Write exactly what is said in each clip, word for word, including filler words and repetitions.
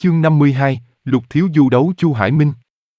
Chương năm mươi hai, Lục Thiếu Du đấu Chu Hải Minh.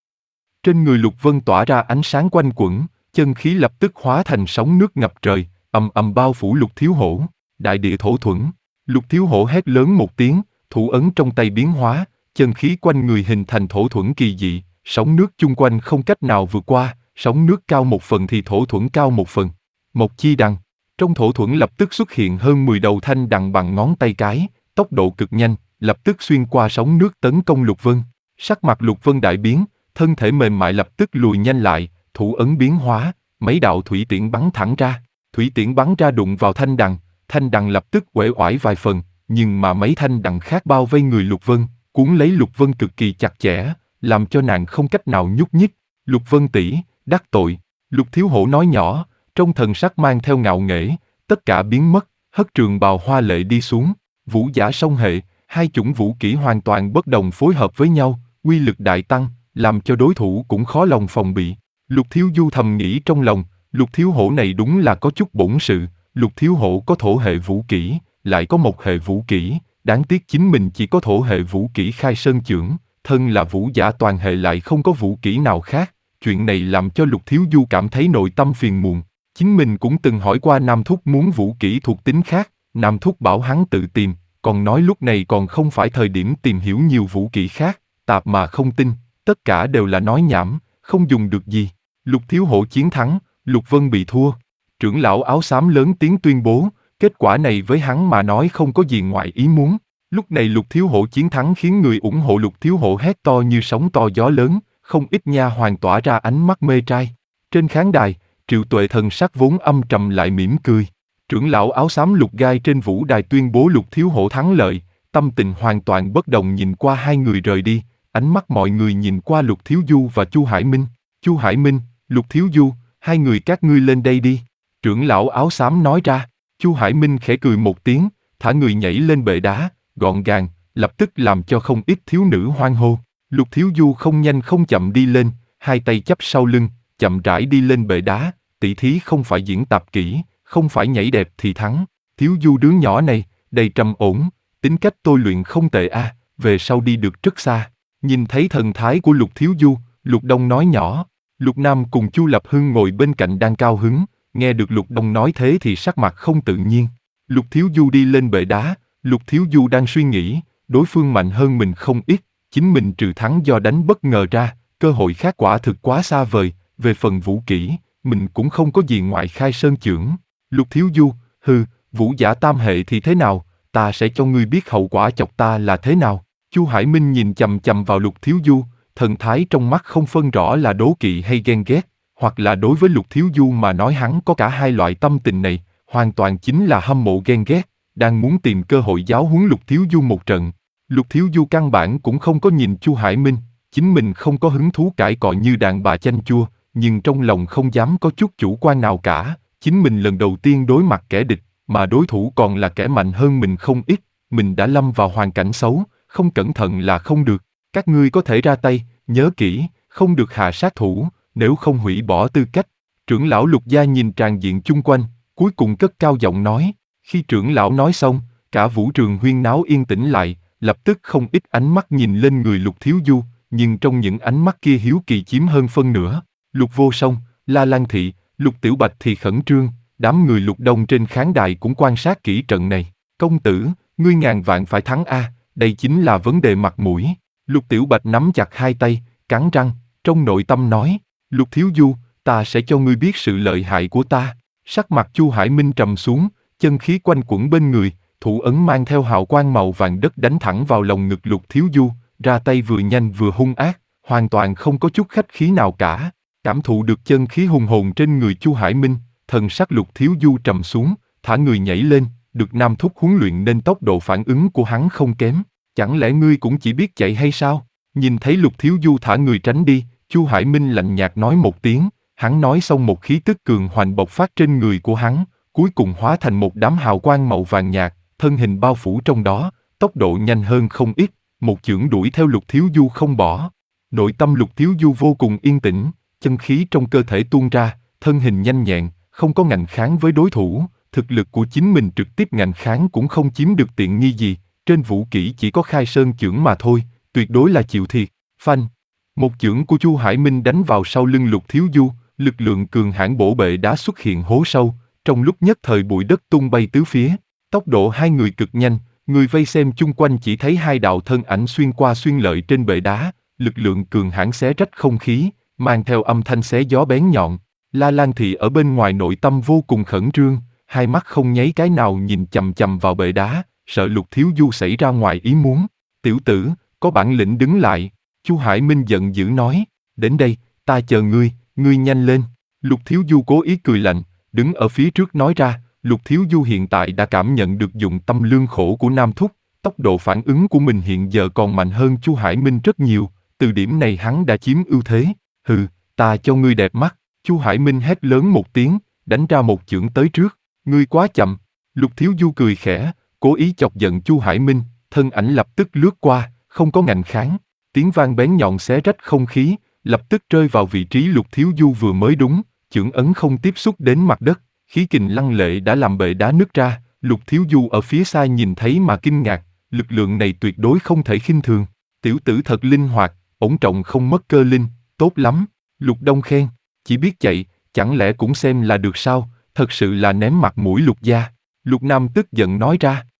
Trên người Lục Vân tỏa ra ánh sáng quanh quẩn, chân khí lập tức hóa thành sóng nước ngập trời, ầm ầm bao phủ Lục Thiếu Hổ. Đại địa thổ thuẫn. Lục Thiếu Hổ hét lớn một tiếng, thủ ấn trong tay biến hóa, chân khí quanh người hình thành thổ thuẫn kỳ dị, sóng nước chung quanh không cách nào vượt qua, sóng nước cao một phần thì thổ thuẫn cao một phần. Một chi đằng. Trong thổ thuẫn lập tức xuất hiện hơn mười đầu thanh đằng bằng ngón tay cái, tốc độ cực nhanh, lập tức xuyên qua sóng nước tấn công Lục Vân. Sắc mặt Lục Vân đại biến, thân thể mềm mại lập tức lùi nhanh lại, thủ ấn biến hóa, mấy đạo thủy tiễn bắn thẳng ra. Thủy tiễn bắn ra đụng vào thanh đằng, thanh đằng lập tức uể oải vài phần, nhưng mà mấy thanh đằng khác bao vây người Lục Vân, cuốn lấy Lục Vân cực kỳ chặt chẽ, làm cho nàng không cách nào nhúc nhích. Lục Vân tỷ, đắc tội. Lục Thiếu Hổ nói nhỏ, trong thần sắc mang theo ngạo nghễ, tất cả biến mất, hất trường bào hoa lệ đi xuống. Vũ giả song hệ, hai chủng vũ kỹ hoàn toàn bất đồng phối hợp với nhau, uy lực đại tăng, làm cho đối thủ cũng khó lòng phòng bị. Lục Thiếu Du thầm nghĩ trong lòng, Lục Thiếu Hổ này đúng là có chút bổn sự. Lục Thiếu Hổ có thổ hệ vũ kỹ, lại có một hệ vũ kỹ, đáng tiếc chính mình chỉ có thổ hệ vũ kỹ khai sơn chưởng, thân là vũ giả toàn hệ lại không có vũ kỹ nào khác. Chuyện này làm cho Lục Thiếu Du cảm thấy nội tâm phiền muộn. Chính mình cũng từng hỏi qua Nam Thúc muốn vũ kỹ thuộc tính khác, Nam Thúc bảo hắn tự tìm, còn nói lúc này còn không phải thời điểm tìm hiểu nhiều vũ kỹ khác, tạp mà không tin, tất cả đều là nói nhảm, không dùng được gì. Lục Thiếu Hổ chiến thắng, Lục Vân bị thua. Trưởng lão áo xám lớn tiếng tuyên bố, kết quả này với hắn mà nói không có gì ngoài ý muốn. Lúc này Lục Thiếu Hổ chiến thắng khiến người ủng hộ Lục Thiếu Hổ hét to như sóng to gió lớn, không ít nha hoàn tỏa ra ánh mắt mê trai. Trên khán đài, Triệu Tuệ thần sắc vốn âm trầm lại mỉm cười. Trưởng lão áo xám Lục Gai trên vũ đài tuyên bố Lục Thiếu Hổ thắng lợi, tâm tình hoàn toàn bất đồng nhìn qua hai người rời đi, ánh mắt mọi người nhìn qua Lục Thiếu Du và Chu Hải Minh. Chu Hải Minh, Lục Thiếu Du, hai người các ngươi lên đây đi. Trưởng lão áo xám nói ra. Chu Hải Minh khẽ cười một tiếng, thả người nhảy lên bệ đá, gọn gàng, lập tức làm cho không ít thiếu nữ hoan hô. Lục Thiếu Du không nhanh không chậm đi lên, hai tay chắp sau lưng, chậm rãi đi lên bệ đá. Tỷ thí không phải diễn tập kỹ, không phải nhảy đẹp thì thắng. Thiếu Du đứa nhỏ này, đầy trầm ổn, tính cách tôi luyện không tệ a, à, về sau đi được rất xa. Nhìn thấy thần thái của Lục Thiếu Du, Lục Đông nói nhỏ. Lục Nam cùng Chu Lập Hưng ngồi bên cạnh đang cao hứng, nghe được Lục Đông nói thế thì sắc mặt không tự nhiên. Lục Thiếu Du đi lên bệ đá, Lục Thiếu Du đang suy nghĩ, đối phương mạnh hơn mình không ít, chính mình trừ thắng do đánh bất ngờ ra, cơ hội khác quả thực quá xa vời. Về phần vũ kỹ, mình cũng không có gì ngoại khai sơn chưởng. Lục Thiếu Du, hừ, vũ giả tam hệ thì thế nào, ta sẽ cho ngươi biết hậu quả chọc ta là thế nào. Chu Hải Minh nhìn chằm chằm vào Lục Thiếu Du, thần thái trong mắt không phân rõ là đố kỵ hay ghen ghét, hoặc là đối với Lục Thiếu Du mà nói hắn có cả hai loại tâm tình này, hoàn toàn chính là hâm mộ ghen ghét, đang muốn tìm cơ hội giáo huấn Lục Thiếu Du một trận. Lục Thiếu Du căn bản cũng không có nhìn Chu Hải Minh, chính mình không có hứng thú cãi cọ như đàn bà chanh chua, nhưng trong lòng không dám có chút chủ quan nào cả, chính mình lần đầu tiên đối mặt kẻ địch, mà đối thủ còn là kẻ mạnh hơn mình không ít, mình đã lâm vào hoàn cảnh xấu, không cẩn thận là không được. Các ngươi có thể ra tay, nhớ kỹ, không được hạ sát thủ, nếu không hủy bỏ tư cách. Trưởng lão Lục Gia nhìn tràn diện chung quanh, cuối cùng cất cao giọng nói. Khi trưởng lão nói xong, cả vũ trường huyên náo yên tĩnh lại, lập tức không ít ánh mắt nhìn lên người Lục Thiếu Du, nhưng trong những ánh mắt kia hiếu kỳ chiếm hơn phân nửa. Lục Vô Song, La Lan Thị, Lục Tiểu Bạch thì khẩn trương, đám người Lục Đông trên khán đài cũng quan sát kỹ trận này. Công tử, ngươi ngàn vạn phải thắng a, đây chính là vấn đề mặt mũi. Lục Tiểu Bạch nắm chặt hai tay, cắn răng, trong nội tâm nói, Lục Thiếu Du, ta sẽ cho ngươi biết sự lợi hại của ta. Sắc mặt Chu Hải Minh trầm xuống, chân khí quanh quẩn bên người, thủ ấn mang theo hào quang màu vàng đất đánh thẳng vào lồng ngực Lục Thiếu Du, ra tay vừa nhanh vừa hung ác, hoàn toàn không có chút khách khí nào cả. Cảm thụ được chân khí hùng hồn trên người Chu Hải Minh, thần sắc Lục Thiếu Du trầm xuống, thả người nhảy lên, được Nam Thúc huấn luyện nên tốc độ phản ứng của hắn không kém. Chẳng lẽ ngươi cũng chỉ biết chạy hay sao? Nhìn thấy Lục Thiếu Du thả người tránh đi, Chu Hải Minh lạnh nhạt nói một tiếng, hắn nói xong một khí tức cường hoành bộc phát trên người của hắn, cuối cùng hóa thành một đám hào quang màu vàng nhạt, thân hình bao phủ trong đó, tốc độ nhanh hơn không ít, một chưởng đuổi theo Lục Thiếu Du không bỏ. Nội tâm Lục Thiếu Du vô cùng yên tĩnh, chân khí trong cơ thể tuôn ra, thân hình nhanh nhẹn, không có ngạnh kháng với đối thủ, thực lực của chính mình trực tiếp ngạnh kháng cũng không chiếm được tiện nghi gì, trên vũ kỹ chỉ có khai sơn chưởng mà thôi, tuyệt đối là chịu thiệt. Phanh! Một chưởng của Chu Hải Minh đánh vào sau lưng Lục Thiếu Du, lực lượng cường hãn bổ bệ đá xuất hiện hố sâu, trong lúc nhất thời bụi đất tung bay tứ phía. Tốc độ hai người cực nhanh, người vây xem chung quanh chỉ thấy hai đạo thân ảnh xuyên qua xuyên lợi trên bệ đá, lực lượng cường hãn xé rách không khí, mang theo âm thanh xé gió bén nhọn. La Lan Thị ở bên ngoài nội tâm vô cùng khẩn trương, hai mắt không nháy cái nào nhìn chằm chằm vào bệ đá, sợ Lục Thiếu Du xảy ra ngoài ý muốn. Tiểu tử, có bản lĩnh đứng lại. Chu Hải Minh giận dữ nói, đến đây, ta chờ ngươi, ngươi nhanh lên. Lục Thiếu Du cố ý cười lạnh, đứng ở phía trước nói ra, Lục Thiếu Du hiện tại đã cảm nhận được dụng tâm lương khổ của Nam Thúc, tốc độ phản ứng của mình hiện giờ còn mạnh hơn Chu Hải Minh rất nhiều, từ điểm này hắn đã chiếm ưu thế. Hừ, ta cho ngươi đẹp mắt. Chu Hải Minh hét lớn một tiếng, đánh ra một chưởng tới trước, ngươi quá chậm. Lục Thiếu Du cười khẽ, cố ý chọc giận Chu Hải Minh, thân ảnh lập tức lướt qua, không có ngạnh kháng. Tiếng vang bén nhọn xé rách không khí, lập tức rơi vào vị trí Lục Thiếu Du vừa mới đúng, chưởng ấn không tiếp xúc đến mặt đất, khí kình lăng lệ đã làm bệ đá nứt ra. Lục Thiếu Du ở phía xa nhìn thấy mà kinh ngạc, lực lượng này tuyệt đối không thể khinh thường. Tiểu tử thật linh hoạt, ổn trọng không mất cơ linh, tốt lắm. Lục Đông khen, chỉ biết chạy, chẳng lẽ cũng xem là được sao, thật sự là ném mặt mũi Lục gia. Lục Nam tức giận nói ra,